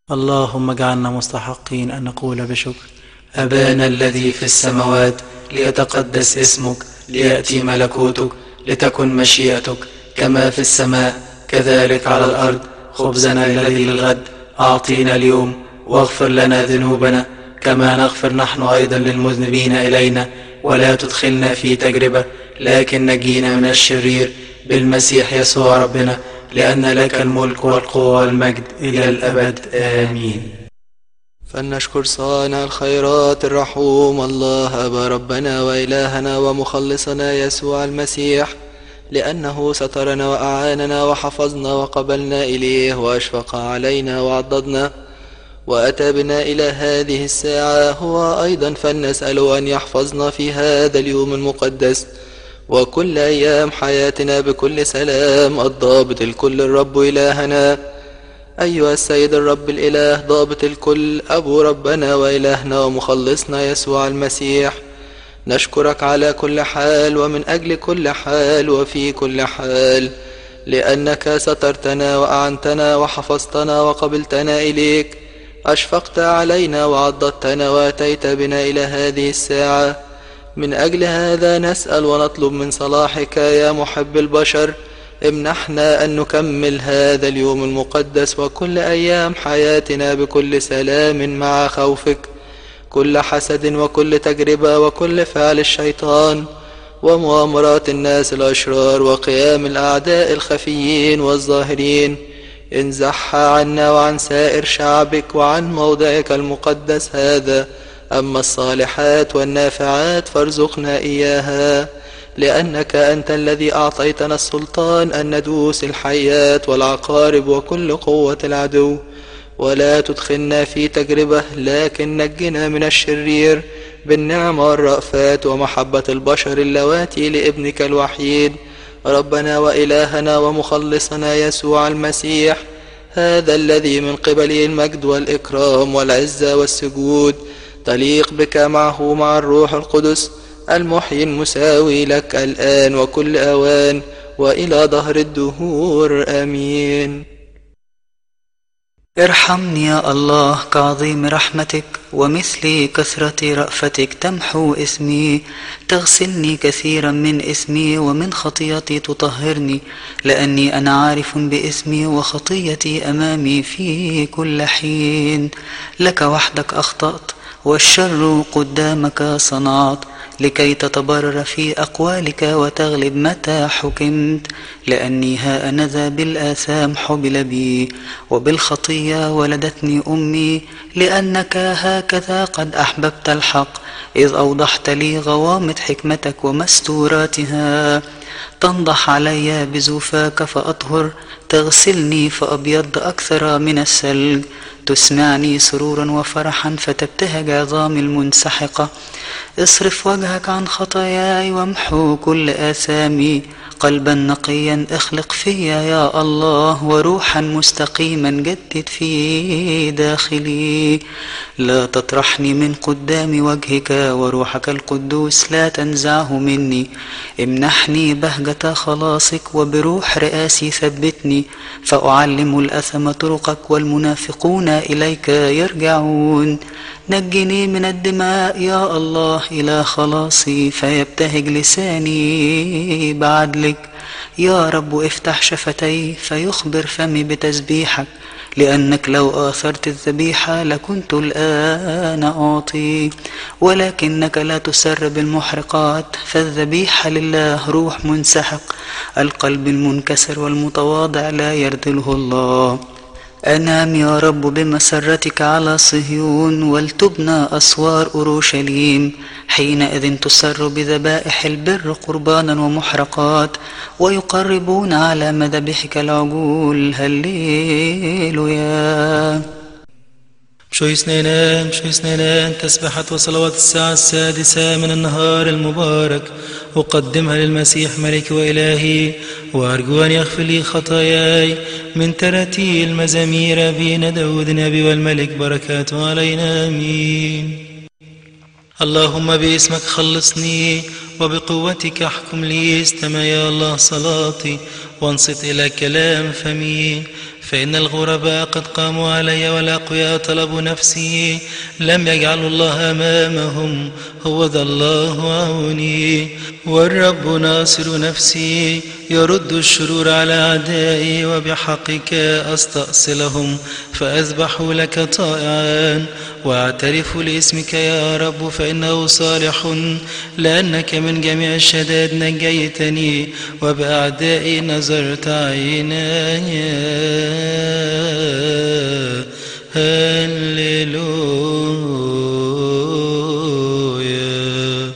اللهم اجعلنا مستحقين أن نقول بشكر: أبانا الذي في السماوات، ليتقدس اسمك، ليأتي ملكوتك، لتكن مشيئتك كما في السماء كذلك على الأرض. خبزنا الذي للغد أعطينا اليوم، واغفر لنا ذنوبنا كما نغفر نحن أيضا للمذنبين إلينا، ولا تدخلنا في تجربة لكن نجينا من الشرير، بالمسيح يسوع ربنا، لأن لك الملك والقوة والمجد إلى الأبد، آمين. فلنشكر صانع الخيرات الرحوم الله أبا ربنا وإلهنا ومخلصنا يسوع المسيح، لأنه سترنا وأعاننا وحفظنا وقبلنا إليه وأشفق علينا وعضدنا وأتى بنا إلى هذه الساعة. هو أيضا فلنسأله أن يحفظنا في هذا اليوم المقدس وكل أيام حياتنا بكل سلام الضابط الكل الرب إلهنا. أيها السيد الرب الإله ضابط الكل، أبو ربنا وإلهنا ومخلصنا يسوع المسيح، نشكرك على كل حال ومن أجل كل حال وفي كل حال، لأنك سترتنا وأعنتنا وحفظتنا وقبلتنا إليك، أشفقت علينا وعضدتنا وأتيت بنا إلى هذه الساعة. من أجل هذا نسأل ونطلب من صلاحك يا محب البشر، امنحنا أن نكمل هذا اليوم المقدس وكل أيام حياتنا بكل سلام مع خوفك، كل حسد وكل تجربة وكل فعل الشيطان ومؤامرات الناس الأشرار وقيام الأعداء الخفيين والظاهرين، انزحها عنا وعن سائر شعبك وعن موضعك المقدس هذا. أما الصالحات والنافعات فارزقنا إياها، لأنك أنت الذي أعطيتنا السلطان أن ندوس الحيات والعقارب وكل قوة العدو. ولا تدخلنا في تجربة لكن نجنا من الشرير بالنعمة والرأفات ومحبة البشر اللواتي لابنك الوحيد ربنا وإلهنا ومخلصنا يسوع المسيح، هذا الذي من قبله المجد والإكرام والعزة والسجود تليق بك معه مع الروح القدس المحيي المساوي لك الآن وكل أوان وإلى دهر الدهور، آمين. ارحمني يا الله كعظيم رحمتك، ومثل كثرة رأفتك تمحو اسمي، تغسلني كثيرا من اسمي ومن خطيتي تطهرني، لأني أنا عارف باسمي وخطيتي أمامي في كل حين. لك وحدك أخطأت والشر قدامك صنعت، لكي تتبرر في أقوالك وتغلب متى حكمت. لأني ها أنا ذا بالآثام حبل بي، وبالخطية ولدتني أمي، لأنك هكذا قد أحببت الحق، إذ أوضحت لي غوامض حكمتك ومستوراتها. تنضح علي بزوفاك فأطهر، تغسلني فأبيض أكثر من الثلج. تسمعني سرورا وفرحا فتبتهج عظامي المنسحقة. اصرف وجهك عن خطاياي وامحو كل آثامي. قلبا نقيا اخلق فيا يا الله، وروحا مستقيما جدد في داخلي. لا تطرحني من قدام وجهك، وروحك القدوس لا تنزعه مني. امنحني بهجة خلاصك، وبروح رئاسي ثبتني، فأعلم الأثم طرقك والمنافقون إليك يرجعون. نجني من الدماء يا الله إلى خلاصي، فيبتهج لساني بعدلك. يا رب افتح شفتي فيخبر فمي بتسبيحك، لأنك لو آثرت الذبيحة لكنت الآن أعطي، ولكنك لا تسر بالمحرقات. فالذبيحة لله روح منسحق، القلب المنكسر والمتواضع لا يرذله الله. أنام يا رب بمسرتك على صهيون، ولتبنى أسوار أورشليم. حينئذ تسر بذبائح البر قربانا ومحرقات، ويقربون على مذبحك العجول. هللويا. مشو اثنين تسبحة وصلوات الساعة 6 من النهار المبارك أقدمها للمسيح ملك وإلهي، وأرجو أن يغفر لي خطاياي من تراتيل مزامير أبينا داود النبي والملك، بركاته علينا، آمين. اللهم باسمك خلصني، وبقوتك احكم لي. استمع يا الله صلاتي، وانصت إلى كلام فمي. فإن الغرباء قد قاموا علي والأقوياء طلبوا نفسي، لم يجعلوا الله أمامهم، هو ذا الله عوني. والرب ناصر نفسي، يرد الشرور على أعدائي، وبحقك أستأصلهم فأذبح لك طائعا، وأعترف لاسمك يا رب فإنه صالح، لأنك من جميع الشدائد نجيتني، وبأعدائي نظرت عيناي. هللويا.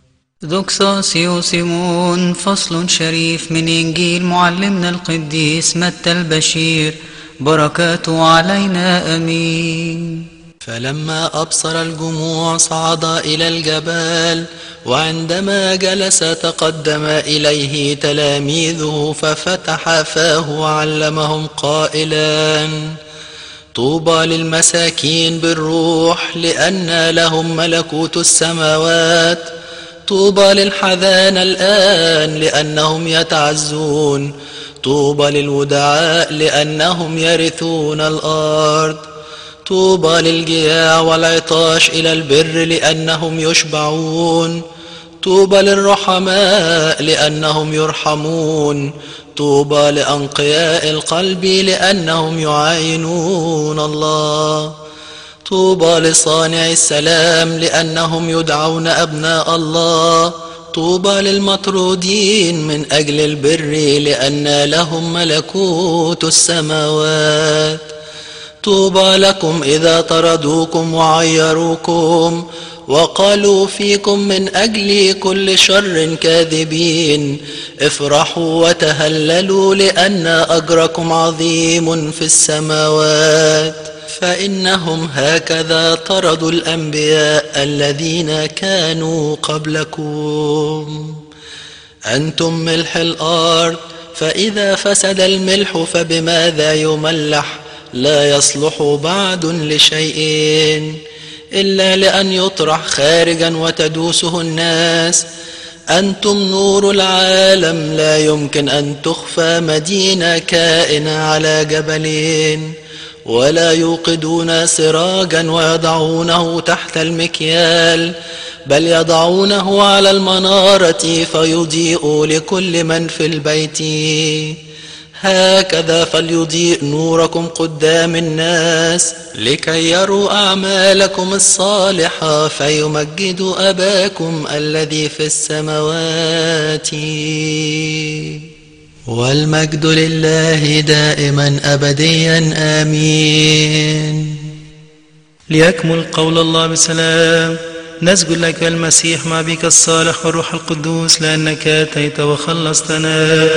دوكساسيو سيمون. فصل شريف من إنجيل معلمنا القديس متى البشير، بركاته علينا آمين. فلما أبصر الجموع صعد إلى الجبل، وعندما جلس تقدم إليه تلاميذه ففتح فاه وعلمهم قائلا: طوبى للمساكين بالروح، لأن لهم ملكوت السماوات. طوبى للحزانى الآن، لأنهم يتعزون. طوبى للودعاء، لأنهم يرثون الأرض. طوبى للجياع والعطاش إلى البر، لأنهم يشبعون. طوبى للرحماء، لأنهم يرحمون. طوبى لأنقياء القلب، لأنهم يعاينون الله. طوبى لصانع السلام، لأنهم يدعون أبناء الله. طوبى للمطرودين من أجل البر، لأن لهم ملكوت السماوات. طوبى لكم إذا طردوكم وعيروكم وقالوا فيكم من أجل كل شر كاذبين. افرحوا وتهللوا، لأن أجركم عظيم في السماوات، فإنهم هكذا طردوا الأنبياء الذين كانوا قبلكم. أنتم ملح الأرض، فإذا فسد الملح فبماذا يملح؟ لا يصلح بعد لشيء إلا لأن يطرح خارجا وتدوسه الناس. أنتم نور العالم، لا يمكن أن تخفى مدينة كائنة على جبلين، ولا يوقدون سراجا ويضعونه تحت المكيال، بل يضعونه على المنارة فيضيء لكل من في البيت. هكذا فليضيء نوركم قدام الناس، لكي يروا أعمالكم الصالحة فيمجدوا أباكم الذي في السماوات. والمجد لله دائما أبديا آمين. ليكمل قول الله بسلام. نسجد لك المسيح مع بك الصالح والروح القدوس، لأنك أتيت وخلصتنا.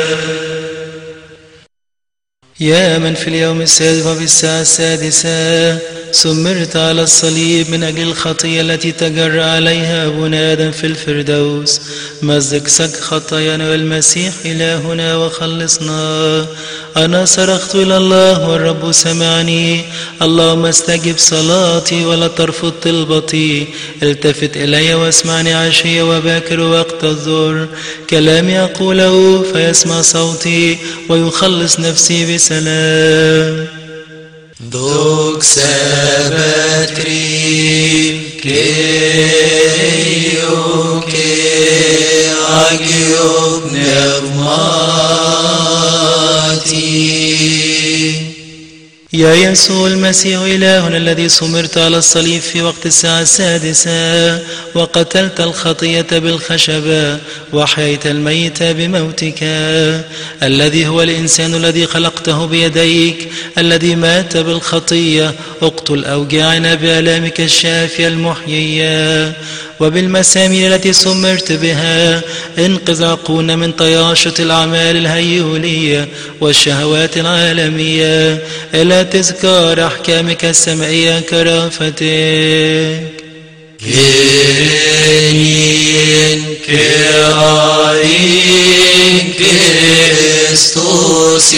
يا من في اليوم السادس وفي الساعة السادسة سمرت على الصليب من أجل الخطية التي تجرى عليها أبونا آدم في الفردوس، مزق سك خطايانا والمسيح إلهنا وخلصنا. أنا صرخت إلى الله والرب سمعني. اللهم استجب صلاتي ولا ترفض طلبتي. التفت إلي واسمعني عشية وباكر وقت الظهر. كلامي أقوله فيسمع صوتي ويخلص نفسي بسلام. Δόξα Πατρί και Υιό και Άγιο Πνεύματι. يا يسوع المسيح إلهنا الذي صمرت على الصليب في وقت الساعة السادسة، وقتلت الخطية بالخشبة وحييت الميت بموتك، الذي هو الإنسان الذي خلقته بيديك، الذي مات بالخطية، اقتل أوجاعنا بآلامك الشافية المحيية، وبالمسامير التي سمرت بها انقذ عقولنا من طياشة الأعمال الهيولية والشهوات العالمية إلى تذكار أحكامك السمعية كرافتك. Kyrie Kyrie Christus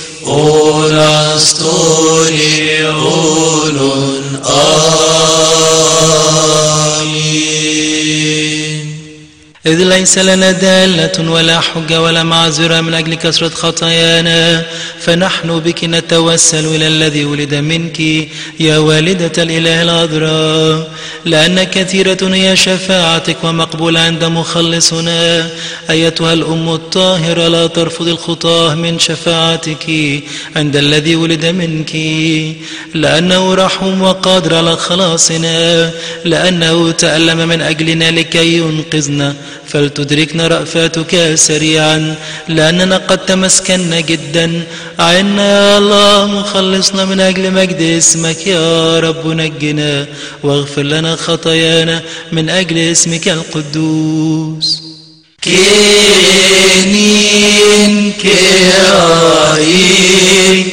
orastori olon. Amin. إذ ليس لنا دالة ولا حجة ولا معذرة من أجل كثرة خطايانا، فنحن بك نتوسل إلى الذي ولد منك يا والدة الإله العذراء، لأن كثيرة هي شفاعتك ومقبولة عند مخلصنا. أيتها الأم الطاهرة، لا ترفض الخطاة من شفاعتك عند الذي ولد منك، لأنه رحوم وقادر على خلاصنا، لأنه تألم من أجلنا لكي ينقذنا، فلتدركنا رأفاتك سريعا، لأننا قد تمسكنا جدا. أعنا يا الله مخلصنا من أجل مجد اسمك يا رب، نجنا واغفر لنا خطايانا من أجل اسمك القدوس. كينين كيائي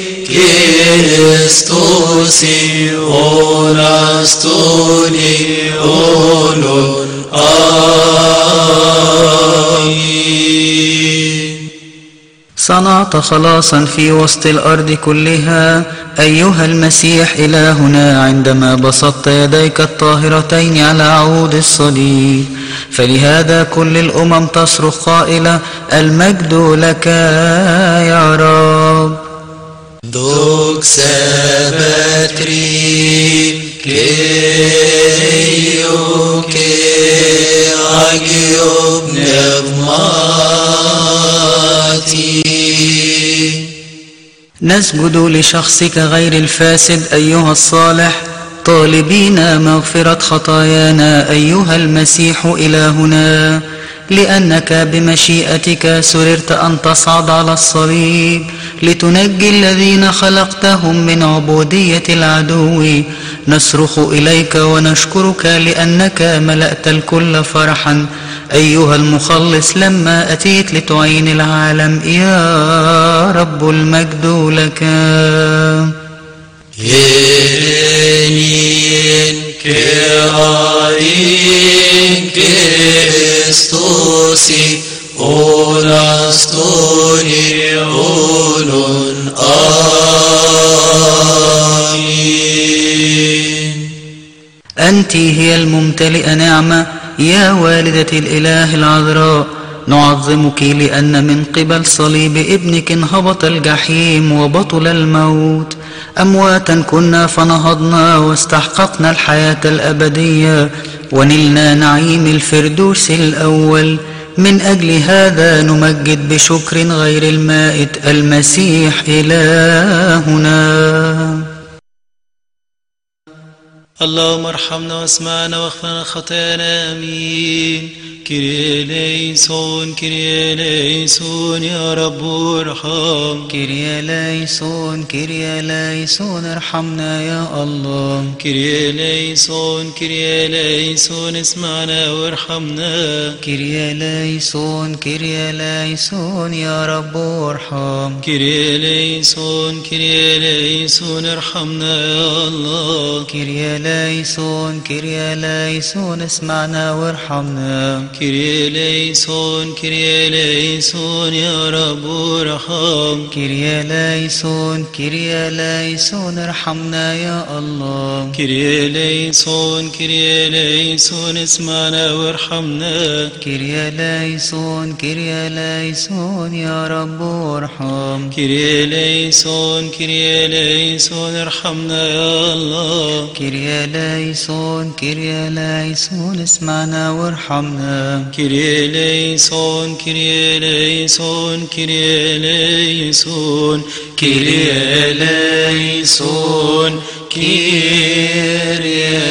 كريستوسي أونستوني أونون آمين. صنعت خلاصا في وسط الأرض كلها أيها المسيح إلهنا، عندما بسطت يديك الطاهرتين على عود الصليب، فلهذا كل الأمم تصرخ قائلة المجد لك يا رب. دوكسا باتري كيو كي أجيوب نبماتي. نسجد لشخصك غير الفاسد أيها الصالح، طالبين مغفرة خطايانا أيها المسيح إلهنا، لأنك بمشيئتك سررت أن تصعد على الصليب لتنجي الذين خلقتهم من عبودية العدو. نصرخ إليك ونشكرك لأنك ملأت الكل فرحا أيها المخلص لما أتيت لتعين العالم يا رب، المجد لك. Ienin Keain Christosi Onastoni Onun آمين. أنت هي الممتلئة نعمة يا والدة الإله العذراء، نعظمك لأن من قبل صليب ابنك انهبط الجحيم وبطل الموت. أمواتا كنا فنهضنا واستحققنا الحياة الأبدية ونلنا نعيم الفردوس الأول. من أجل هذا نمجد بشكر غير المائت المسيح إلهنا. اللهم ارحمنا واسمعنا واغفر لنا خطايانا آمين. كيريا ليسون كيريا ليسون يا رب ارحم. كيريا ليسون كيريا ليسون ارحمنا يا الله. كيريا ليسون كيريا ليسون اسمعنا وارحمنا. كيريا ليسون كيريا ليسون يا رب ارحم. كيريا ليسون كيريا ليسون ارحمنا يا الله. كيريا ليسون كيريا ليسون اسمعنا وارحمنا. كيريا ليسون كيريا ليسون يا رب ارحم. كيريا ليسون كيريا ليسون ارحمنا يا الله. كيريا ليسون كيريا ليسون اسمعنا وارحمنا. كيريا ليسون كيريا ليسون يا رب ارحم. كيريا ليسون كيريا ليسون ارحمنا يا الله. كيريا ليسون كيريا ليسون اسمعنا وارحمنا. كيريا ليسون كيريا ليسون كيريا ليسون كيريا ليسون كيريا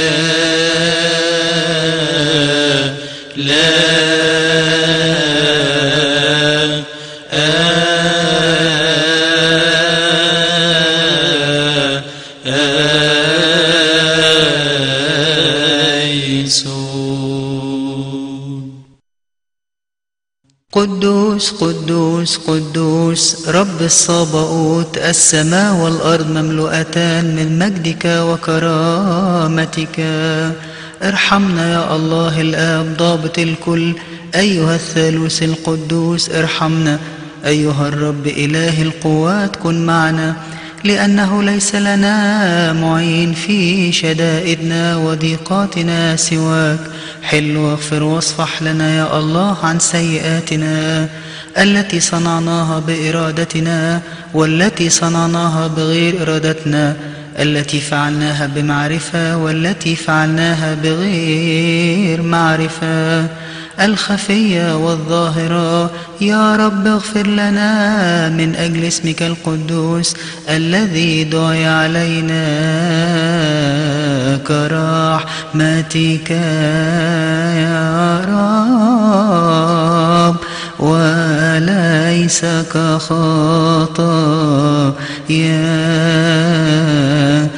قدوس قدوس قدوس رب الصباؤوت، السماء والأرض مملوءتان من مجدك وكرامتك. ارحمنا يا الله الآب ضابط الكل، أيها الثالوث القدوس ارحمنا. أيها الرب إله القوات كن معنا، لأنه ليس لنا معين في شدائدنا وضيقاتنا سواك. حل واغفر واصفح لنا يا الله عن سيئاتنا التي صنعناها بإرادتنا والتي صنعناها بغير إرادتنا، التي فعلناها بمعرفة والتي فعلناها بغير معرفة، الخفية والظاهرة. يا رب اغفر لنا من أجل اسمك القدوس الذي دعي علينا كرحمتك يا رب، وليس كخطايا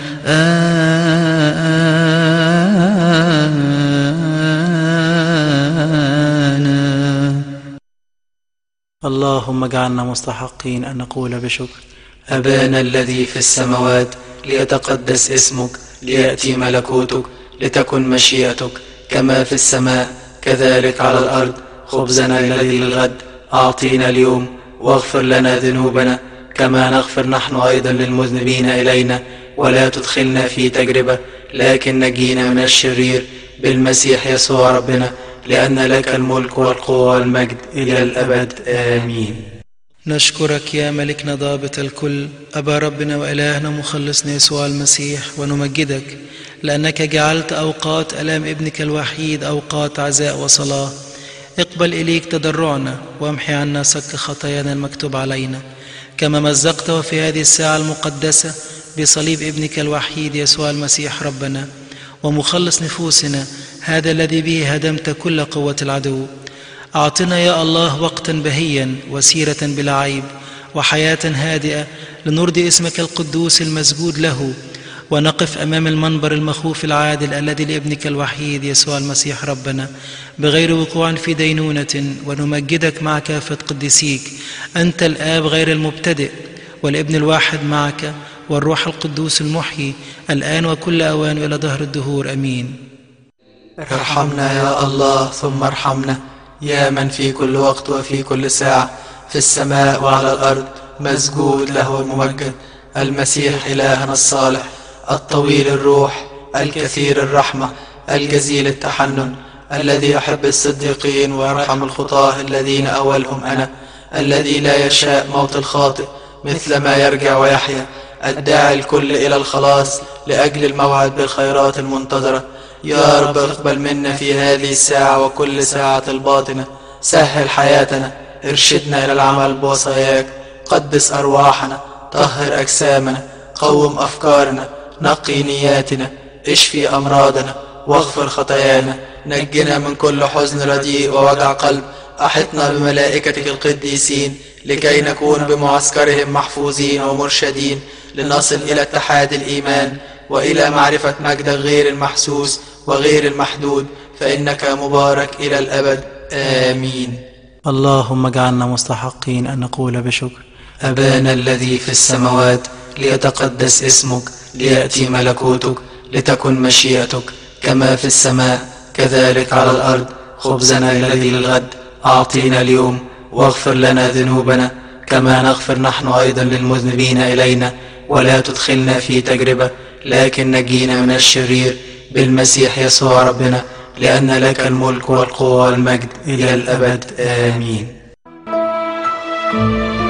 اللهم اجعلنا مستحقين أن نقول بشكر: أبانا الذي في السماوات، ليتقدس اسمك، ليأتي ملكوتك، لتكن مشيئتك كما في السماء كذلك على الأرض. خبزنا الذي للغد أعطينا اليوم، واغفر لنا ذنوبنا كما نغفر نحن أيضا للمذنبين إلينا، ولا تدخلنا في تجربة لكن نجينا من الشرير، بالمسيح يسوع ربنا، لأن لك الملك والقوة والمجد إلى الأبد آمين. نشكرك يا ملكنا ضابط الكل، أبا ربنا وإلهنا مخلصنا يسوع المسيح، ونمجدك لأنك جعلت أوقات ألام ابنك الوحيد أوقات عزاء وصلاة. اقبل إليك تضرعنا وامحي عنا سك خطايانا المكتوب علينا، كما مزقته في هذه الساعة المقدسة بصليب ابنك الوحيد يسوع المسيح ربنا ومخلص نفوسنا، هذا الذي به هدمت كل قوة العدو. أعطنا يا الله وقتا بهيا وسيرة بلا عيب وحياة هادئة لنرضي اسمك القدوس المسجود له، ونقف أمام المنبر المخوف العادل الذي لابنك الوحيد يسوع المسيح ربنا بغير وقوع في دينونة، ونمجدك مع كافة قديسيك، أنت الآب غير المبتدئ والابن الواحد معك والروح القدوس المحيي الآن وكل أوان إلى دهر الدهور آمين. ارحمنا يا الله ثم ارحمنا، يا من في كل وقت وفي كل ساعة في السماء وعلى الأرض مسجود له وممجد، المسيح إلهنا الصالح الطويل الروح الكثير الرحمة الجزيل التحنن، الذي يحب الصديقين ويرحم الخطاة الذين أولهم أنا، الذي لا يشاء موت الخاطئ مثل ما يرجع ويحيا، الداعي الكل إلى الخلاص لأجل الموعد بالخيرات المنتظرة. يا رب اقبل منا في هذه الساعة وكل ساعة الباطنة، سهل حياتنا، ارشدنا إلى العمل بوصاياك، قدس أرواحنا، طهر أجسامنا، قوم أفكارنا، نقي نياتنا، اشفي أمراضنا، واغفر خطايانا، نجنا من كل حزن رديء ووجع قلب، أحطنا بملائكتك القديسين لكي نكون بمعسكرهم محفوظين ومرشدين، لنصل إلى اتحاد الإيمان وإلى معرفة مجدك غير المحسوس وغير المحدود، فإنك مبارك إلى الأبد آمين. اللهم اجعلنا مستحقين أن نقول بشكر: أبانا الذي في السماوات، ليتقدس اسمك، ليأتي ملكوتك، لتكن مشيئتك كما في السماء كذلك على الأرض. خبزنا الذي للغد أعطينا اليوم، واغفر لنا ذنوبنا كما نغفر نحن أيضا للمذنبين إلينا، ولا تدخلنا في تجربة لكن نجينا من الشرير، بالمسيح يسوع ربنا، لأن لك الملك والقوة والمجد إلى الأبد آمين.